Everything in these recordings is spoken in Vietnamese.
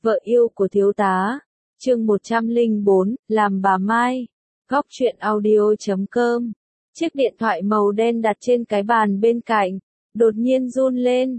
Vợ yêu của thiếu tá. Chương 104, làm bà Mai. Góc truyện audio.com. Chiếc điện thoại màu đen đặt trên cái bàn bên cạnh, đột nhiên run lên,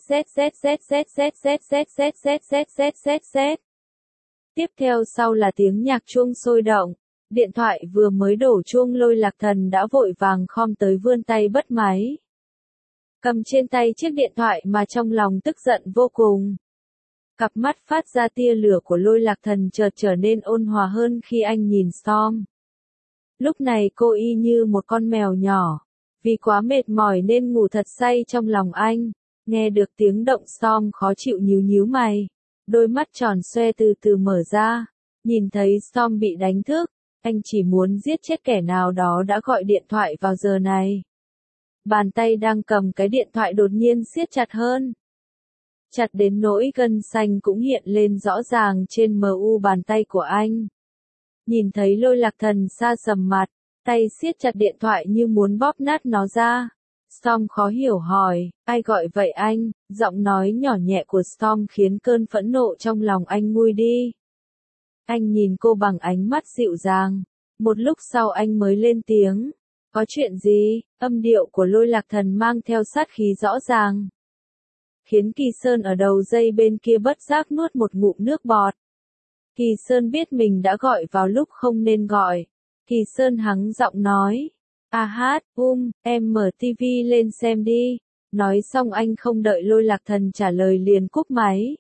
Tiếp theo sau là tiếng nhạc chuông sôi động. Điện thoại vừa mới đổ chuông Lôi Lạc Thần đã vội vàng khom tới vươn tay bắt máy. Cầm trên tay chiếc điện thoại mà trong lòng tức giận vô cùng. Cặp mắt phát ra tia lửa của Lôi Lạc Thần chợt trở nên ôn hòa hơn khi anh nhìn Storm. Lúc này cô y như một con mèo nhỏ. Vì quá mệt mỏi nên ngủ thật say trong lòng anh. Nghe được tiếng động Storm khó chịu nhíu mày. Đôi mắt tròn xoe từ từ mở ra. Nhìn thấy Storm bị đánh thức. Anh chỉ muốn giết chết kẻ nào đó đã gọi điện thoại vào giờ này. Bàn tay đang cầm cái điện thoại đột nhiên siết chặt hơn. Chặt đến nỗi gân xanh cũng hiện lên rõ ràng trên mu bàn tay của anh. Nhìn thấy Lôi Lạc Thần sa sầm mặt, tay siết chặt điện thoại như muốn bóp nát nó ra. Storm khó hiểu hỏi, ai gọi vậy anh? Giọng nói nhỏ nhẹ của Storm khiến cơn phẫn nộ trong lòng anh nguôi đi. Anh nhìn cô bằng ánh mắt dịu dàng. Một lúc sau anh mới lên tiếng. Có chuyện gì? Âm điệu của Lôi Lạc Thần mang theo sát khí rõ ràng. Khiến Kỳ Sơn ở đầu dây bên kia bất giác nuốt một ngụm nước bọt. Kỳ Sơn biết mình đã gọi vào lúc không nên gọi. Kỳ Sơn hắng giọng nói. Em mở tivi lên xem đi. Nói xong anh không đợi Lôi Lạc Thần trả lời liền cúp máy.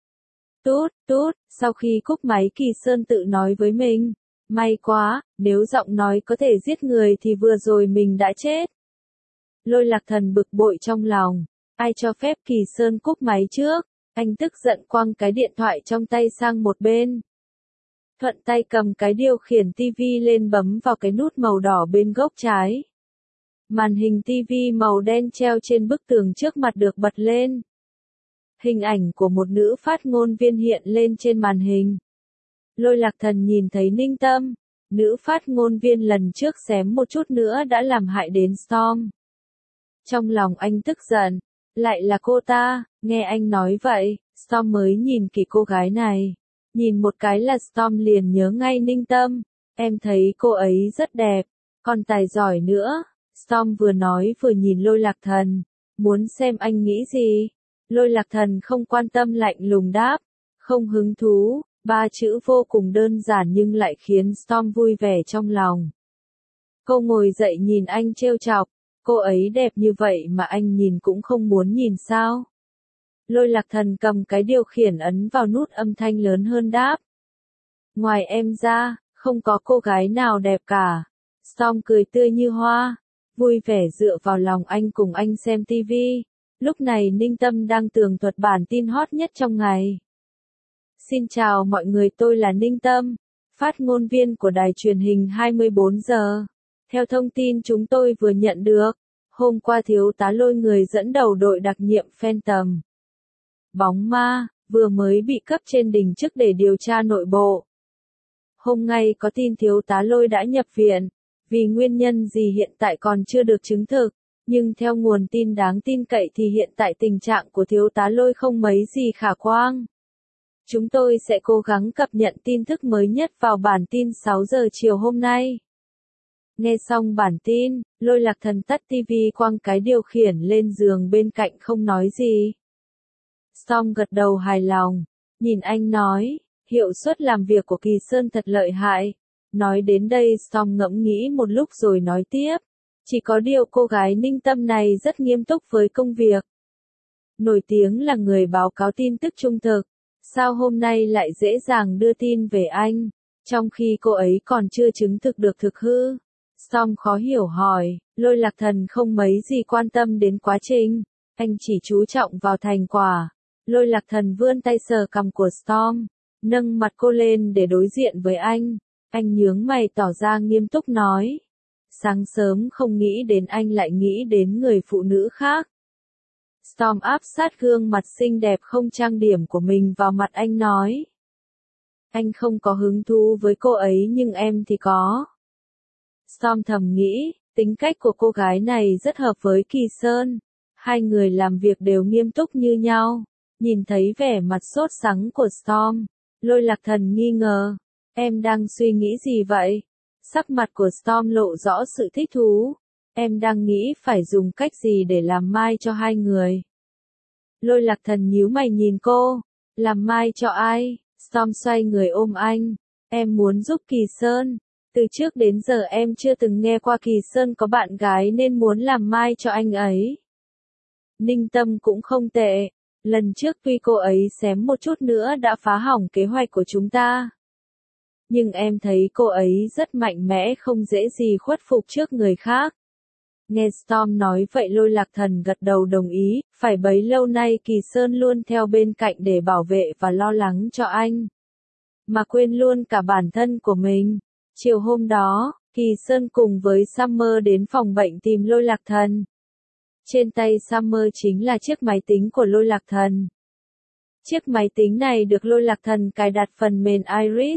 Tút, sau khi cúp máy Kỳ Sơn tự nói với mình. May quá, nếu giọng nói có thể giết người thì vừa rồi mình đã chết. Lôi Lạc Thần bực bội trong lòng. Ai cho phép Kỳ Sơn cúp máy trước? Anh tức giận quăng cái điện thoại trong tay sang một bên. Thuận tay cầm cái điều khiển tivi lên bấm vào cái nút màu đỏ bên góc trái. Màn hình tivi màu đen treo trên bức tường trước mặt được bật lên. Hình ảnh của một nữ phát ngôn viên hiện lên trên màn hình. Lôi Lạc Thần nhìn thấy Ninh Tâm, nữ phát ngôn viên lần trước xém một chút nữa đã làm hại đến Storm. Trong lòng anh tức giận, lại là cô ta, nghe anh nói vậy, Storm mới nhìn kỹ cô gái này. Nhìn một cái là Storm liền nhớ ngay Ninh Tâm, em thấy cô ấy rất đẹp, còn tài giỏi nữa. Storm vừa nói vừa nhìn Lôi Lạc Thần, muốn xem anh nghĩ gì. Lôi Lạc Thần không quan tâm lạnh lùng đáp, không hứng thú. Ba chữ vô cùng đơn giản nhưng lại khiến Storm vui vẻ trong lòng. Cô ngồi dậy nhìn anh trêu chọc, cô ấy đẹp như vậy mà anh nhìn cũng không muốn nhìn sao? Lôi Lạc Thần cầm cái điều khiển ấn vào nút âm thanh lớn hơn đáp. Ngoài em ra, không có cô gái nào đẹp cả. Storm cười tươi như hoa, vui vẻ dựa vào lòng anh cùng anh xem tivi. Lúc này Ninh Tâm đang tường thuật bản tin hot nhất trong ngày. Xin chào mọi người, tôi là Ninh Tâm, phát ngôn viên của đài truyền hình 24 giờ. Theo thông tin chúng tôi vừa nhận được, hôm qua thiếu tá Lôi người dẫn đầu đội đặc nhiệm Phantom Bóng Ma, vừa mới bị cấp trên đình chức để điều tra nội bộ. Hôm nay có tin thiếu tá Lôi đã nhập viện, vì nguyên nhân gì hiện tại còn chưa được chứng thực, nhưng theo nguồn tin đáng tin cậy thì hiện tại tình trạng của thiếu tá Lôi không mấy gì khả quan. Chúng tôi sẽ cố gắng cập nhật tin tức mới nhất vào bản tin 6 giờ chiều hôm nay. Nghe xong bản tin, Lôi Lạc Thần tắt tivi quăng cái điều khiển lên giường bên cạnh không nói gì. Storm gật đầu hài lòng, nhìn anh nói, hiệu suất làm việc của Kỳ Sơn thật lợi hại. Nói đến đây Storm ngẫm nghĩ một lúc rồi nói tiếp, chỉ có điều cô gái Ninh Tâm này rất nghiêm túc với công việc. Nổi tiếng là người báo cáo tin tức trung thực. Sao hôm nay lại dễ dàng đưa tin về anh, trong khi cô ấy còn chưa chứng thực được thực hư? Storm khó hiểu hỏi, Lôi Lạc Thần không mấy gì quan tâm đến quá trình, anh chỉ chú trọng vào thành quả. Lôi Lạc Thần vươn tay sờ cằm của Storm, nâng mặt cô lên để đối diện với anh nhướng mày tỏ ra nghiêm túc nói. Sáng sớm không nghĩ đến anh lại nghĩ đến người phụ nữ khác. Storm áp sát gương mặt xinh đẹp không trang điểm của mình vào mặt anh nói. Anh không có hứng thú với cô ấy nhưng em thì có. Storm thầm nghĩ, tính cách của cô gái này rất hợp với Kỳ Sơn. Hai người làm việc đều nghiêm túc như nhau. Nhìn thấy vẻ mặt sốt sắng của Storm, Lôi Lạc Thần nghi ngờ. Em đang suy nghĩ gì vậy? Sắc mặt của Storm lộ rõ sự thích thú. Em đang nghĩ phải dùng cách gì để làm mai cho hai người. Lôi Lạc Thần nhíu mày nhìn cô. Làm mai cho ai? Storm xoay người ôm anh. Em muốn giúp Kỳ Sơn. Từ trước đến giờ em chưa từng nghe qua Kỳ Sơn có bạn gái nên muốn làm mai cho anh ấy. Ninh Tâm cũng không tệ. Lần trước tuy cô ấy xém một chút nữa đã phá hỏng kế hoạch của chúng ta. Nhưng em thấy cô ấy rất mạnh mẽ, không dễ gì khuất phục trước người khác. Nghe Storm nói vậy Lôi Lạc Thần gật đầu đồng ý, phải bấy lâu nay Kỳ Sơn luôn theo bên cạnh để bảo vệ và lo lắng cho anh. Mà quên luôn cả bản thân của mình. Chiều hôm đó, Kỳ Sơn cùng với Summer đến phòng bệnh tìm Lôi Lạc Thần. Trên tay Summer chính là chiếc máy tính của Lôi Lạc Thần. Chiếc máy tính này được Lôi Lạc Thần cài đặt phần mềm Iris.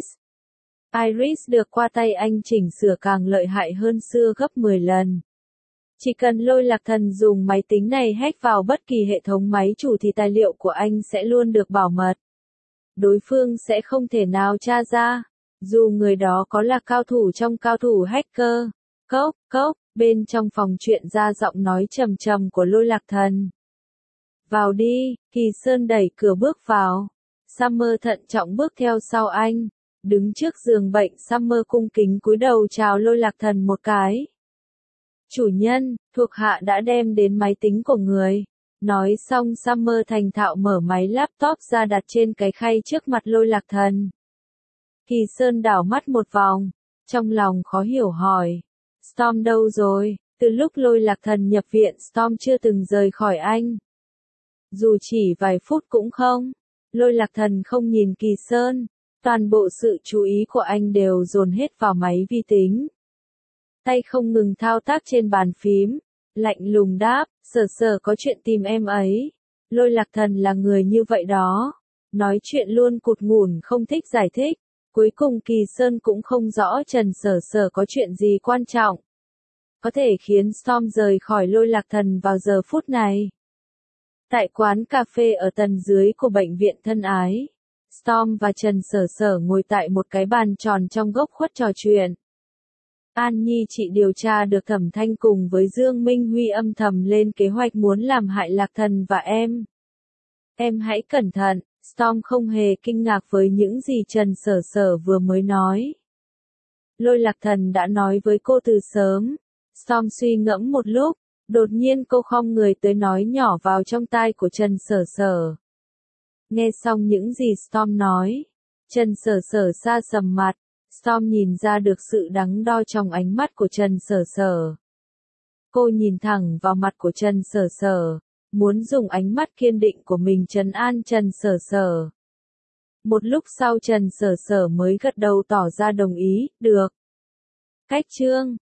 Iris được qua tay anh chỉnh sửa càng lợi hại hơn xưa gấp 10 lần. Chỉ cần Lôi Lạc Thần dùng máy tính này hack vào bất kỳ hệ thống máy chủ thì tài liệu của anh sẽ luôn được bảo mật. Đối phương sẽ không thể nào tra ra, dù người đó có là cao thủ trong cao thủ hacker. Cốc, cốc, bên trong phòng chuyện ra giọng nói trầm trầm của Lôi Lạc Thần. Vào đi, Kỳ Sơn đẩy cửa bước vào. Summer thận trọng bước theo sau anh. Đứng trước giường bệnh Summer cung kính cúi đầu chào Lôi Lạc Thần một cái. Chủ nhân, thuộc hạ đã đem đến máy tính của người. Nói xong Summer thành thạo mở máy laptop ra đặt trên cái khay trước mặt Lôi Lạc Thần. Kỳ Sơn đảo mắt một vòng, trong lòng khó hiểu hỏi. Storm đâu rồi? Từ lúc Lôi Lạc Thần nhập viện Storm chưa từng rời khỏi anh. Dù chỉ vài phút cũng không. Lôi Lạc Thần không nhìn Kỳ Sơn. Toàn bộ sự chú ý của anh đều dồn hết vào máy vi tính. Tay không ngừng thao tác trên bàn phím. Lạnh lùng đáp, sở có chuyện tìm em ấy. Lôi Lạc Thần là người như vậy đó. Nói chuyện luôn cụt ngủn không thích giải thích. Cuối cùng Kỳ Sơn cũng không rõ Trần Sở có chuyện gì quan trọng. Có thể khiến Storm rời khỏi Lôi Lạc Thần vào giờ phút này. Tại quán cà phê ở tầng dưới của bệnh viện thân ái. Storm và Trần Sở ngồi tại một cái bàn tròn trong góc khuất trò chuyện. An Nhi chị điều tra được Thẩm Thanh cùng với Dương Minh Huy âm thầm lên kế hoạch muốn làm hại Lạc Thần và em. Em hãy cẩn thận, Storm không hề kinh ngạc với những gì Trần Sở vừa mới nói. Lôi Lạc Thần đã nói với cô từ sớm. Storm suy ngẫm một lúc, đột nhiên cô khom người tới nói nhỏ vào trong tai của Trần Sở. Nghe xong những gì Storm nói, Trần Sở sa sầm mặt. Storm nhìn ra được sự đắn đo trong ánh mắt của Trần Sở. Cô nhìn thẳng vào mặt của Trần Sở, muốn dùng ánh mắt kiên định của mình trấn an Trần Sở. Một lúc sau Trần Sở mới gật đầu tỏ ra đồng ý, được. Cách chương